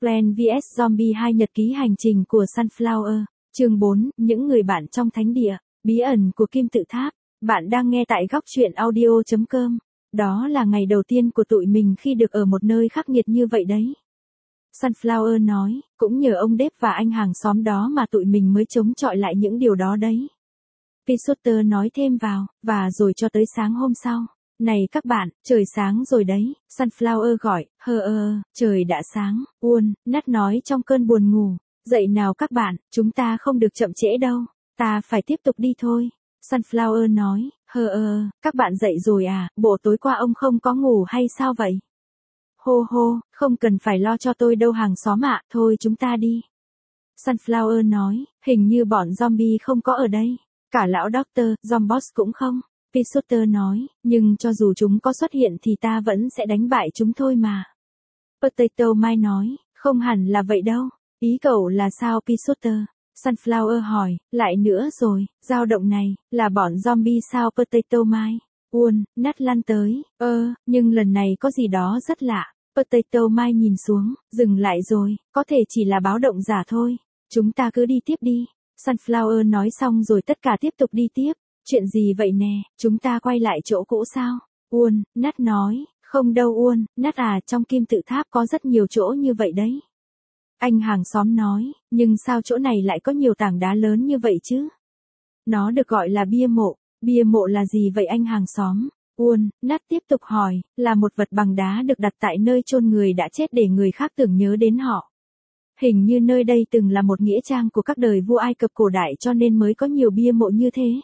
Plant vs Zombie 2 Nhật ký hành trình của Sunflower, chương 4, những người bạn trong thánh địa, bí ẩn của kim tự tháp. Bạn đang nghe tại góc truyện audio.com. Đó là ngày đầu tiên của tụi mình khi được ở một nơi khắc nghiệt như vậy đấy. Sunflower nói, cũng nhờ ông Dave và anh hàng xóm đó mà tụi mình mới chống chọi lại những điều đó đấy. Peacewater nói thêm vào, và rồi cho tới sáng hôm sau. Này các bạn, trời sáng rồi đấy, Sunflower gọi, trời đã sáng, Nat nói trong cơn buồn ngủ. Dậy nào các bạn, chúng ta không được chậm trễ đâu, ta phải tiếp tục đi thôi. Sunflower nói, các bạn dậy rồi à, bộ tối qua ông không có ngủ hay sao vậy? Hô, không cần phải lo cho tôi đâu hàng xóm ạ, thôi chúng ta đi. Sunflower nói, hình như bọn zombie không có ở đây, cả lão Doctor, Zomboss cũng không. Peacewater nói, nhưng cho dù chúng có xuất hiện thì ta vẫn sẽ đánh bại chúng thôi mà. Potato Mai nói, không hẳn là vậy đâu, ý cậu là sao Peacewater? Sunflower hỏi, lại nữa rồi, dao động này, là bọn zombie sao Potato Mai? Nat lăn tới, nhưng lần này có gì đó rất lạ. Potato Mai nhìn xuống, dừng lại rồi, có thể chỉ là báo động giả thôi, chúng ta cứ đi tiếp đi. Sunflower nói xong rồi tất cả tiếp tục đi tiếp. Chuyện gì vậy nè, chúng ta quay lại chỗ cũ sao? Nat nói, không đâu Nat à, trong kim tự tháp có rất nhiều chỗ như vậy đấy. Anh hàng xóm nói, nhưng sao chỗ này lại có nhiều tảng đá lớn như vậy chứ? Nó được gọi là bia mộ là gì vậy anh hàng xóm? Nat tiếp tục hỏi, là một vật bằng đá được đặt tại nơi chôn người đã chết để người khác tưởng nhớ đến họ. Hình như nơi đây từng là một nghĩa trang của các đời vua Ai Cập cổ đại cho nên mới có nhiều bia mộ như thế.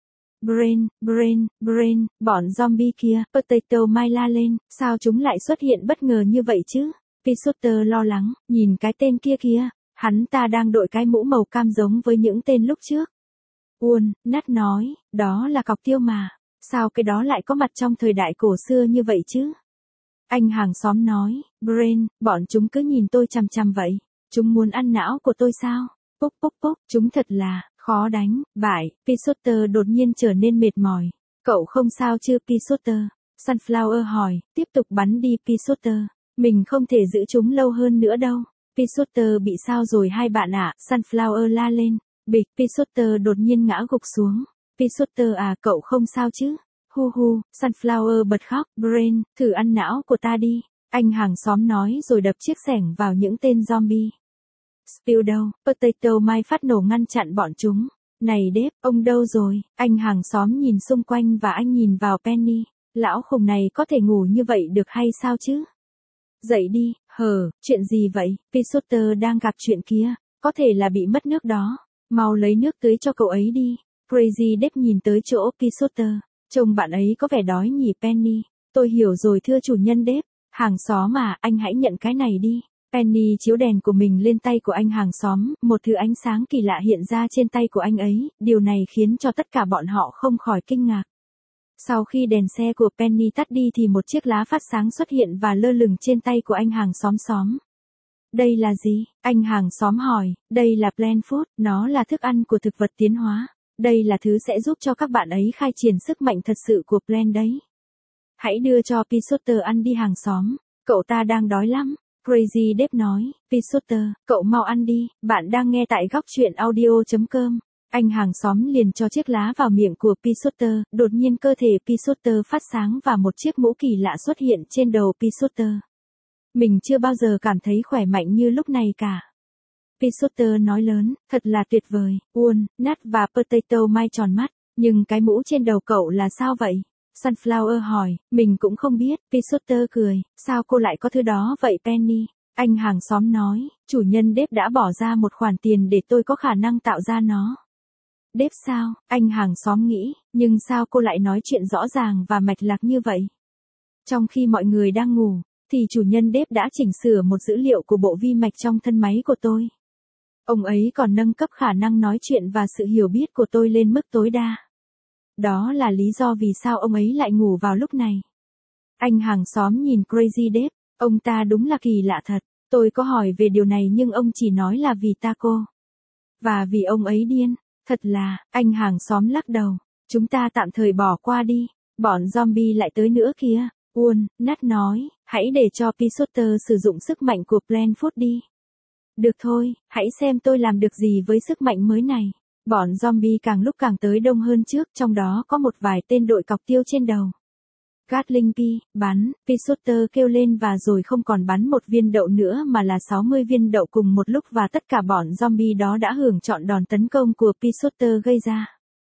Brain, bọn zombie kia, Potato Mai la lên, sao chúng lại xuất hiện bất ngờ như vậy chứ? Peacewater lo lắng, nhìn cái tên kia kìa, hắn ta đang đội cái mũ màu cam giống với những tên lúc trước. Nat nói, đó là cọc tiêu mà, sao cái đó lại có mặt trong thời đại cổ xưa như vậy chứ? Anh hàng xóm nói, Brain, bọn chúng cứ nhìn tôi chằm chằm vậy, chúng muốn ăn não của tôi sao? Púc, chúng thật là khó đánh, bại. Peacewater đột nhiên trở nên mệt mỏi. Cậu không sao chứ Peacewater? Sunflower hỏi, tiếp tục bắn đi Peacewater. Mình không thể giữ chúng lâu hơn nữa đâu. Peacewater bị sao rồi hai bạn ạ? Sunflower la lên. Bịch, Peacewater đột nhiên ngã gục xuống. Peacewater à, cậu không sao chứ? Hu, Sunflower bật khóc. Brain, thử ăn não của ta đi. Anh hàng xóm nói rồi đập chiếc xẻng vào những tên zombie. Spill đâu, Potato Mai phát nổ ngăn chặn bọn chúng. Này Dave, ông đâu rồi? Anh hàng xóm nhìn xung quanh và anh nhìn vào Penny. Lão khùng này có thể ngủ như vậy được hay sao chứ? Dậy đi, chuyện gì vậy? Peacewater đang gặp chuyện kia, có thể là bị mất nước đó. Mau lấy nước tưới cho cậu ấy đi. Crazy Dave nhìn tới chỗ Peacewater. Trông bạn ấy có vẻ đói nhỉ Penny. Tôi hiểu rồi thưa chủ nhân Dave. Hàng xóm mà, anh hãy nhận cái này đi. Penny chiếu đèn của mình lên tay của anh hàng xóm, một thứ ánh sáng kỳ lạ hiện ra trên tay của anh ấy, điều này khiến cho tất cả bọn họ không khỏi kinh ngạc. Sau khi đèn xe của Penny tắt đi thì một chiếc lá phát sáng xuất hiện và lơ lửng trên tay của anh hàng xóm. Đây là gì? Anh hàng xóm hỏi, đây là plant food, nó là thức ăn của thực vật tiến hóa. Đây là thứ sẽ giúp cho các bạn ấy khai triển sức mạnh thật sự của plant đấy. Hãy đưa cho Peacewater ăn đi hàng xóm, cậu ta đang đói lắm. Crazy Dave nói, Peacewater, cậu mau ăn đi, bạn đang nghe tại góc truyện audio.com. Anh hàng xóm liền cho chiếc lá vào miệng của Peacewater, đột nhiên cơ thể Peacewater phát sáng và một chiếc mũ kỳ lạ xuất hiện trên đầu Peacewater. Mình chưa bao giờ cảm thấy khỏe mạnh như lúc này cả. Peacewater nói lớn, thật là tuyệt vời. Nat và Potato Mai tròn mắt, nhưng cái mũ trên đầu cậu là sao vậy? Sunflower hỏi, mình cũng không biết. Peacewater cười, sao cô lại có thứ đó vậy Penny? Anh hàng xóm nói, chủ nhân Dave đã bỏ ra một khoản tiền để tôi có khả năng tạo ra nó. Dave sao? Anh hàng xóm nghĩ, nhưng sao cô lại nói chuyện rõ ràng và mạch lạc như vậy? Trong khi mọi người đang ngủ, thì chủ nhân Dave đã chỉnh sửa một dữ liệu của bộ vi mạch trong thân máy của tôi. Ông ấy còn nâng cấp khả năng nói chuyện và sự hiểu biết của tôi lên mức tối đa. Đó là lý do vì sao ông ấy lại ngủ vào lúc này. Anh hàng xóm nhìn Crazy Dave, ông ta đúng là kỳ lạ thật. Tôi có hỏi về điều này nhưng ông chỉ nói là vì taco. Và vì ông ấy điên. Thật là, anh hàng xóm lắc đầu. Chúng ta tạm thời bỏ qua đi. Bọn zombie lại tới nữa kìa. Nat nói, hãy để cho Peacewater sử dụng sức mạnh của Plant Food đi. được thôi, hãy xem tôi làm được gì với sức mạnh mới này. Bọn zombie càng lúc càng tới đông hơn trước, trong đó có một vài tên đội cọc tiêu trên đầu. Gatling Pi, bắn, Pisotter kêu lên và rồi không còn bắn một viên đậu nữa mà là 60 viên đậu cùng một lúc và tất cả bọn zombie đó đã hưởng trọn đòn tấn công của Pisotter gây ra.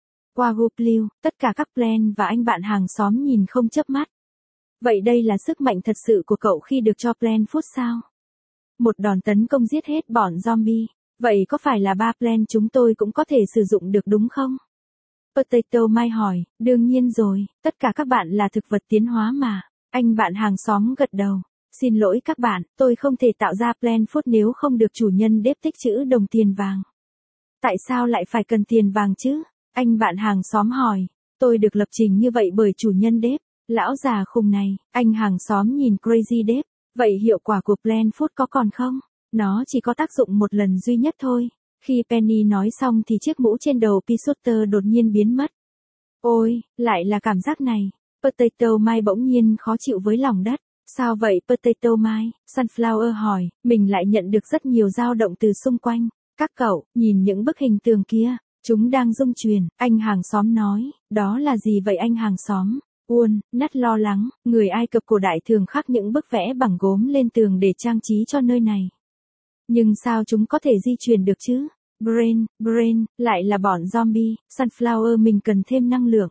Wagyu, tất cả các Plan và anh bạn hàng xóm nhìn không chớp mắt. Vậy đây là sức mạnh thật sự của cậu khi được cho Plan Food sao? Một đòn tấn công giết hết bọn zombie. Vậy có phải là 3 Plan chúng tôi cũng có thể sử dụng được đúng không? Potato Mai hỏi, đương nhiên rồi, tất cả các bạn là thực vật tiến hóa mà. Anh bạn hàng xóm gật đầu. Xin lỗi các bạn, tôi không thể tạo ra Plan Food nếu không được chủ nhân đếp tích trữ đồng tiền vàng. Tại sao lại phải cần tiền vàng chứ? Anh bạn hàng xóm hỏi. Tôi được lập trình như vậy bởi chủ nhân đếp. Lão già khùng này, anh hàng xóm nhìn Crazy đếp. Vậy hiệu quả của Plan Food có còn không? Nó chỉ có tác dụng một lần duy nhất thôi. Khi Penny nói xong thì chiếc mũ trên đầu Pisotter đột nhiên biến mất. Ôi, lại là cảm giác này. Potato Mai bỗng nhiên khó chịu với lòng đất. Sao vậy Potato Mai? Sunflower hỏi, mình lại nhận được rất nhiều dao động từ xung quanh. Các cậu, nhìn những bức hình tường kia. Chúng đang rung chuyển, anh hàng xóm nói, đó là gì vậy anh hàng xóm? Nat lo lắng, người Ai Cập cổ đại thường khắc những bức vẽ bằng gốm lên tường để trang trí cho nơi này. Nhưng sao chúng có thể di chuyển được chứ? Brain, lại là bọn zombie, Sunflower mình cần thêm năng lượng.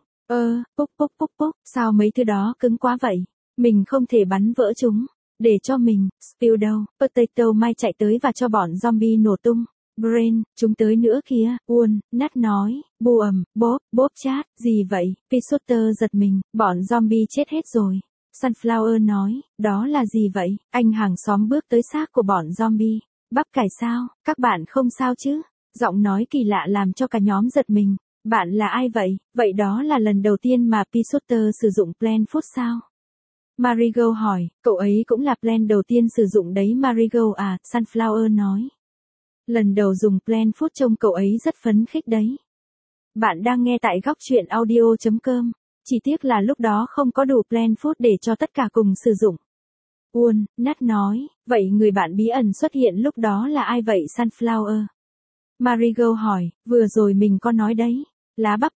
Púc, sao mấy thứ đó cứng quá vậy? Mình không thể bắn vỡ chúng. Để cho mình, Spill đâu, Potato Mai chạy tới và cho bọn zombie nổ tung. Brain, chúng tới nữa kìa, Nat nói, bùm, bóp chát, gì vậy? Pisotter giật mình, bọn zombie chết hết rồi. Sunflower nói, đó là gì vậy? Anh hàng xóm bước tới xác của bọn zombie. Bắp cải sao, các bạn không sao chứ? Giọng nói kỳ lạ làm cho cả nhóm giật mình. Bạn là ai vậy? Vậy đó là lần đầu tiên mà Pisotter sử dụng Plan Food sao? Marigold hỏi, cậu ấy cũng là Plan đầu tiên sử dụng đấy Marigold à? Sunflower nói. Lần đầu dùng Plan Food trông cậu ấy rất phấn khích đấy. Bạn đang nghe tại góc truyện audio.com. Chỉ tiếc là lúc đó không có đủ Plan Food để cho tất cả cùng sử dụng. Nat nói, vậy người bạn bí ẩn xuất hiện lúc đó là ai vậy Sunflower? Marigold hỏi, vừa rồi mình có nói đấy. Lá bắp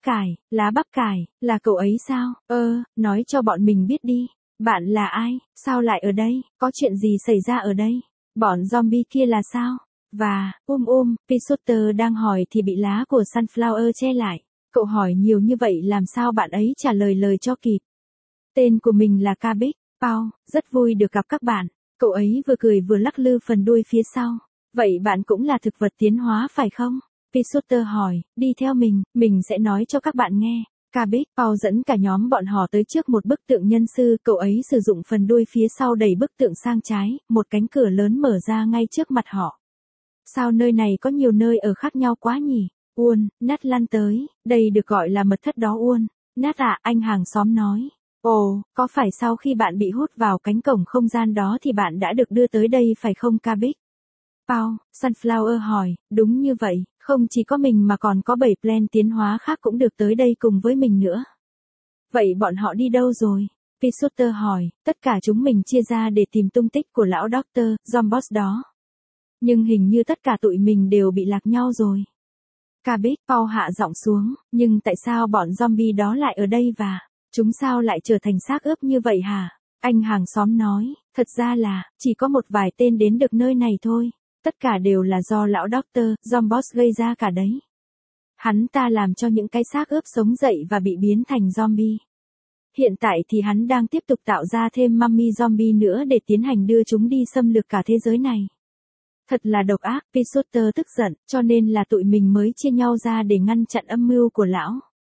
cải, là cậu ấy sao? Nói cho bọn mình biết đi. Bạn là ai? Sao lại ở đây? Có chuyện gì xảy ra ở đây? Bọn zombie kia là sao? Và, Pisotter đang hỏi thì bị lá của Sunflower che lại. Cậu hỏi nhiều như vậy làm sao bạn ấy trả lời cho kịp. Tên của mình là Cabbage, Paul, rất vui được gặp các bạn. Cậu ấy vừa cười vừa lắc lư phần đuôi phía sau. Vậy bạn cũng là thực vật tiến hóa phải không? Pisotter hỏi, đi theo mình sẽ nói cho các bạn nghe. Cabbage, Paul dẫn cả nhóm bọn họ tới trước một bức tượng nhân sư, cậu ấy sử dụng phần đuôi phía sau đẩy bức tượng sang trái, một cánh cửa lớn mở ra ngay trước mặt họ. Sao nơi này có nhiều nơi ở khác nhau quá nhỉ? Nat lăn tới, đây được gọi là mật thất đó Nat à, anh hàng xóm nói. Ồ, có phải sau khi bạn bị hút vào cánh cổng không gian đó thì bạn đã được đưa tới đây phải không Cabbage? Paul, Sunflower hỏi, đúng như vậy, không chỉ có mình mà còn có 7 Plan tiến hóa khác cũng được tới đây cùng với mình nữa. Vậy bọn họ đi đâu rồi? Pisotter hỏi, tất cả chúng mình chia ra để tìm tung tích của lão Dr. Zombos đó. Nhưng hình như tất cả tụi mình đều bị lạc nhau rồi. Cabbage, Paul hạ giọng xuống, nhưng tại sao bọn zombie đó lại ở đây và chúng sao lại trở thành xác ướp như vậy hả? Anh hàng xóm nói, thật ra là, chỉ có một vài tên đến được nơi này thôi. Tất cả đều là do lão Dr. Zombos gây ra cả đấy. Hắn ta làm cho những cái xác ướp sống dậy và bị biến thành zombie. Hiện tại thì hắn đang tiếp tục tạo ra thêm mummy zombie nữa để tiến hành đưa chúng đi xâm lược cả thế giới này. Thật là độc ác, Pisotter tức giận, cho nên là tụi mình mới chia nhau ra để ngăn chặn âm mưu của lão.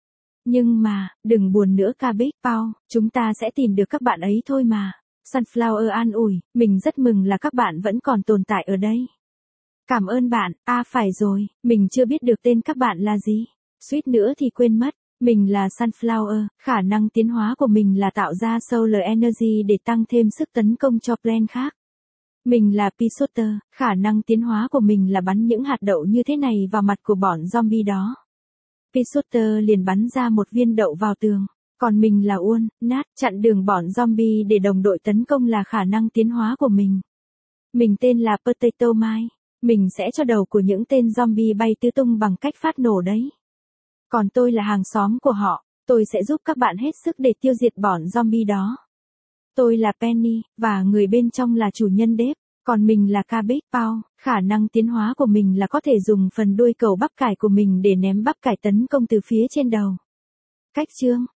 Nhưng mà, đừng buồn nữa Cabbage, Paul, chúng ta sẽ tìm được các bạn ấy thôi mà. Sunflower an ủi, mình rất mừng là các bạn vẫn còn tồn tại ở đây. Cảm ơn bạn, phải rồi, mình chưa biết được tên các bạn là gì. Suýt nữa thì quên mất, mình là Sunflower, khả năng tiến hóa của mình là tạo ra Solar Energy để tăng thêm sức tấn công cho Plan khác. Mình là Pisotter, khả năng tiến hóa của mình là bắn những hạt đậu như thế này vào mặt của bọn zombie đó. Pisotter liền bắn ra một viên đậu vào tường. Còn mình là Nat, chặn đường bọn zombie để đồng đội tấn công là khả năng tiến hóa của mình. Mình tên là Potato Mai. Mình sẽ cho đầu của những tên zombie bay tứ tung bằng cách phát nổ đấy. Còn tôi là hàng xóm của họ, tôi sẽ giúp các bạn hết sức để tiêu diệt bọn zombie đó. Tôi là Penny, và người bên trong là chủ nhân Dave, còn mình là Cabbage Paul. Khả năng tiến hóa của mình là có thể dùng phần đuôi cầu bắp cải của mình để ném bắp cải tấn công từ phía trên đầu. Cách chương